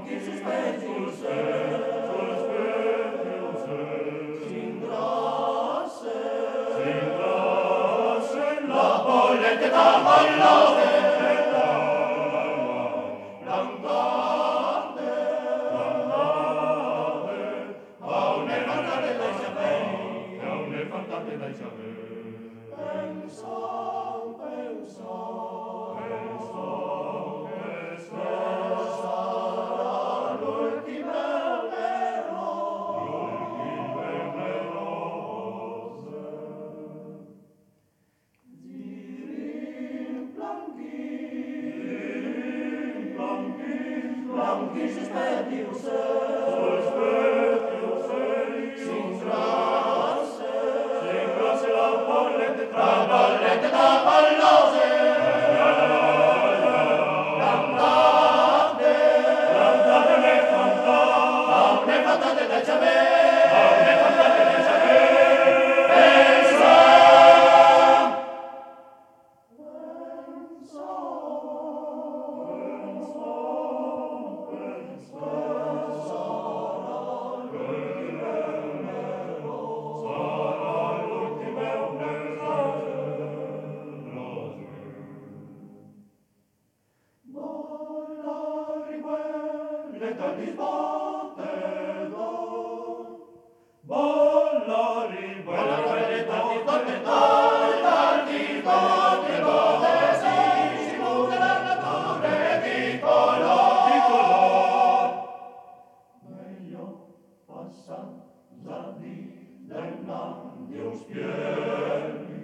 blanchi sospesi il s'ingrasse la bollente cavallate dai saperi pensa che sarà l'ultima rose dirin blanchi sospetti o bollente cavallose cantate le cantate dai saperi pensa di sbotte bollari dove si muove la natura di color meglio passa di Dios piedi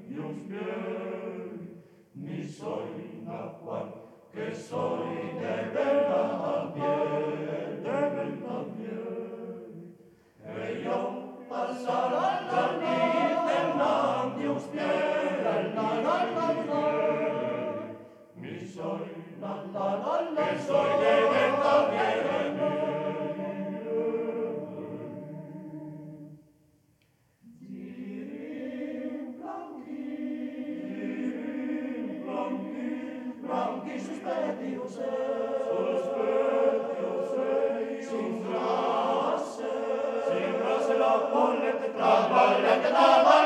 mi soy naquan che soy de bella che soy de venta viene dirin blanchi sospetti o s'ingrasse la bollente